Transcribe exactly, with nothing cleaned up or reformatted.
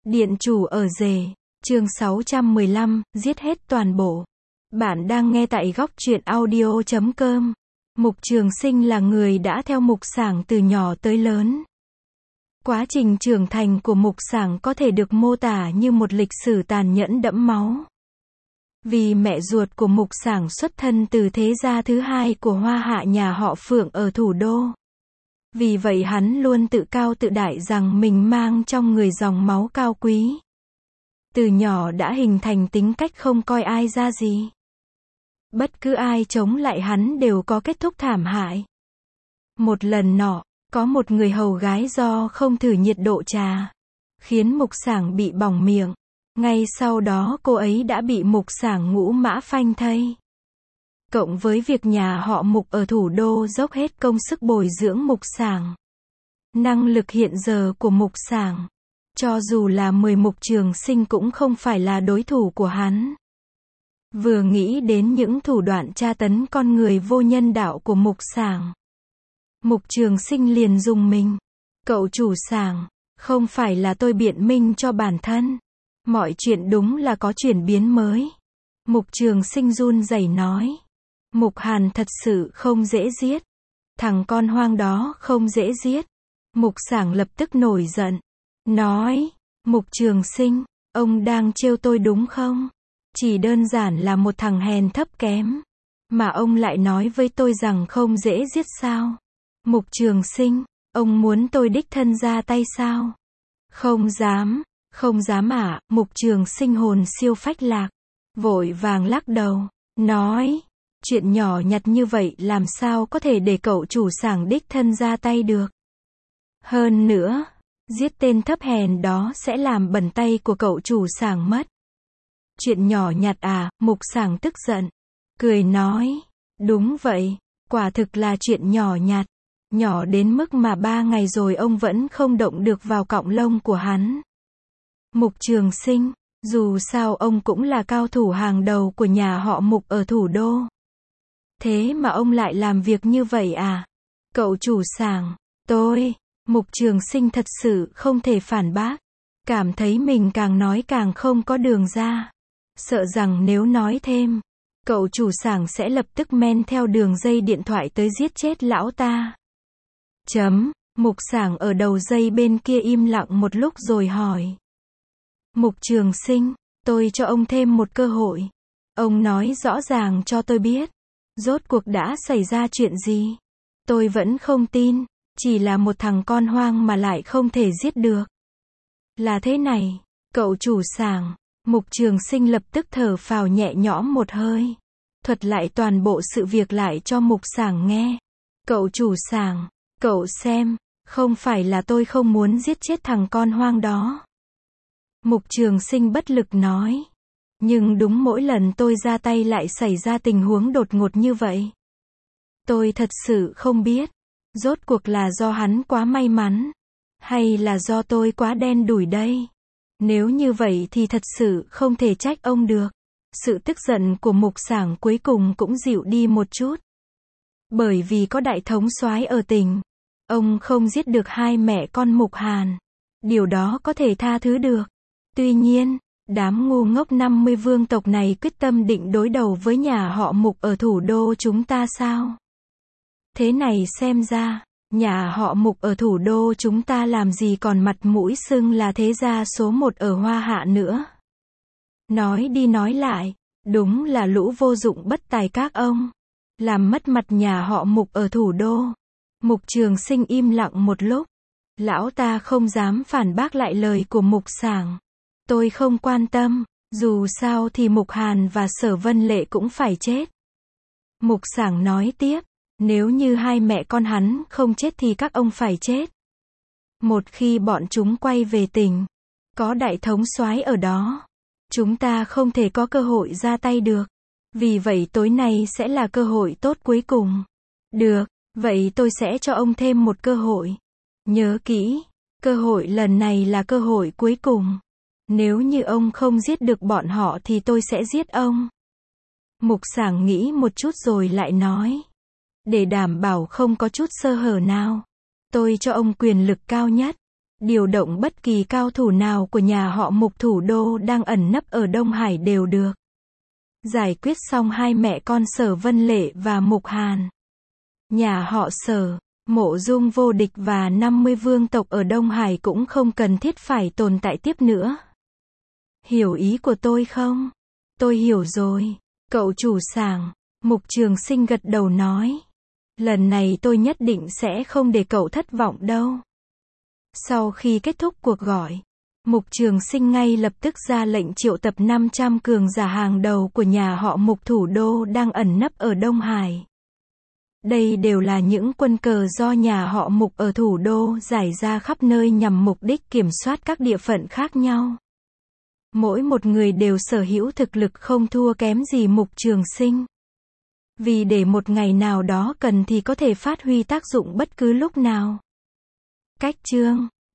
Điện chủ ở rể, chương sáu trăm mười lăm, giết hết toàn bộ. Bạn đang nghe tại góc truyện audio chấm com. Mục Trường Sinh là người đã theo Mục Sảng từ nhỏ tới lớn. Quá trình trưởng thành của Mục Sảng có thể được mô tả như một lịch sử tàn nhẫn đẫm máu. Vì mẹ ruột của Mục Sảng xuất thân từ thế gia thứ hai của Hoa Hạ nhà họ Phượng ở thủ đô. Vì vậy hắn luôn tự cao tự đại rằng mình mang trong người dòng máu cao quý. Từ nhỏ đã hình thành tính cách không coi ai ra gì. Bất cứ ai chống lại hắn đều có kết thúc thảm hại. Một lần nọ, có một người hầu gái do không thử nhiệt độ trà, khiến Mục Sảng bị bỏng miệng. Ngay sau đó cô ấy đã bị Mục Sảng ngũ mã phanh thây. Cộng với việc nhà họ Mục ở thủ đô dốc hết công sức bồi dưỡng Mục Sảng. Năng lực hiện giờ của Mục Sảng, cho dù là mười Mục Trường Sinh cũng không phải là đối thủ của hắn. Vừa nghĩ đến những thủ đoạn tra tấn con người vô nhân đạo của Mục Sảng, Mục Trường Sinh liền rùng mình. Cậu chủ Sảng, không phải là tôi biện minh cho bản thân. Mọi chuyện đúng là có chuyển biến mới. Mục Trường Sinh run rẩy nói. Mục Hàn thật sự không dễ giết. Thằng con hoang đó không dễ giết. Mục Sảng lập tức nổi giận. Nói, Mục Trường Sinh, ông đang trêu tôi đúng không? Chỉ đơn giản là một thằng hèn thấp kém. Mà ông lại nói với tôi rằng không dễ giết sao? Mục Trường Sinh, ông muốn tôi đích thân ra tay sao? Không dám, không dám à? Mục Trường Sinh hồn siêu phách lạc. Vội vàng lắc đầu, nói. Chuyện nhỏ nhặt như vậy làm sao có thể để cậu chủ Sảng đích thân ra tay được. Hơn nữa, giết tên thấp hèn đó sẽ làm bẩn tay của cậu chủ Sảng mất. Chuyện nhỏ nhặt à? Mục Sảng tức giận, cười nói, đúng vậy, quả thực là chuyện nhỏ nhặt, nhỏ đến mức mà ba ngày rồi ông vẫn không động được vào cọng lông của hắn. Mục Trường Sinh, dù sao ông cũng là cao thủ hàng đầu của nhà họ Mục ở thủ đô. Thế mà ông lại làm việc như vậy à? Cậu chủ Sảng, tôi, Mục Trường Sinh thật sự không thể phản bác. Cảm thấy mình càng nói càng không có đường ra. Sợ rằng nếu nói thêm, cậu chủ Sảng sẽ lập tức men theo đường dây điện thoại tới giết chết lão ta. Chấm, Mục Sảng ở đầu dây bên kia im lặng một lúc rồi hỏi. Mục Trường Sinh, tôi cho ông thêm một cơ hội. Ông nói rõ ràng cho tôi biết. Rốt cuộc đã xảy ra chuyện gì? Tôi vẫn không tin, chỉ là một thằng con hoang mà lại không thể giết được. Là thế này, cậu chủ Sảng, Mục Trường Sinh lập tức thở phào nhẹ nhõm một hơi. Thuật lại toàn bộ sự việc lại cho Mục Sảng nghe. Cậu chủ Sảng, cậu xem, không phải là tôi không muốn giết chết thằng con hoang đó. Mục Trường Sinh bất lực nói. Nhưng đúng mỗi lần tôi ra tay lại xảy ra tình huống đột ngột như vậy. Tôi thật sự không biết, rốt cuộc là do hắn quá may mắn, hay là do tôi quá đen đủi đây. Nếu như vậy thì thật sự không thể trách ông được. Sự tức giận của Mục Sảng cuối cùng cũng dịu đi một chút. Bởi vì có đại thống soái ở tỉnh, ông không giết được hai mẹ con Mục Hàn. Điều đó có thể tha thứ được. Tuy nhiên, đám ngu ngốc năm mươi vương tộc này quyết tâm định đối đầu với nhà họ Mục ở thủ đô chúng ta sao? Thế này xem ra, nhà họ Mục ở thủ đô chúng ta làm gì còn mặt mũi xưng là thế gia số một ở Hoa Hạ nữa. Nói đi nói lại, đúng là lũ vô dụng bất tài các ông. Làm mất mặt nhà họ Mục ở thủ đô. Mục Trường Sinh im lặng một lúc. Lão ta không dám phản bác lại lời của Mục Sảng. Tôi không quan tâm, dù sao thì Mục Hàn và Sở Vân Lệ cũng phải chết. Mục Sảng nói tiếp, nếu như hai mẹ con hắn không chết thì các ông phải chết. Một khi bọn chúng quay về tỉnh, có đại thống soái ở đó, chúng ta không thể có cơ hội ra tay được. Vì vậy tối nay sẽ là cơ hội tốt cuối cùng. Được, vậy tôi sẽ cho ông thêm một cơ hội. Nhớ kỹ, cơ hội lần này là cơ hội cuối cùng. Nếu như ông không giết được bọn họ thì tôi sẽ giết ông. Mục Sảng nghĩ một chút rồi lại nói. Để đảm bảo không có chút sơ hở nào, tôi cho ông quyền lực cao nhất. Điều động bất kỳ cao thủ nào của nhà họ Mục thủ đô đang ẩn nấp ở Đông Hải đều được. Giải quyết xong hai mẹ con Sở Vân Lệ và Mục Hàn. Nhà họ Sở, Mộ Dung vô địch và năm mươi vương tộc ở Đông Hải cũng không cần thiết phải tồn tại tiếp nữa. Hiểu ý của tôi không? Tôi hiểu rồi. Cậu chủ Sảng, Mục Trường Sinh gật đầu nói. Lần này tôi nhất định sẽ không để cậu thất vọng đâu. Sau khi kết thúc cuộc gọi, Mục Trường Sinh ngay lập tức ra lệnh triệu tập năm trăm cường giả hàng đầu của nhà họ Mục thủ đô đang ẩn nấp ở Đông Hải. Đây đều là những quân cờ do nhà họ Mục ở thủ đô giải ra khắp nơi nhằm mục đích kiểm soát các địa phận khác nhau. Mỗi một người đều sở hữu thực lực không thua kém gì Mục Trường Sinh. Vì để một ngày nào đó cần thì có thể phát huy tác dụng bất cứ lúc nào. Cách chương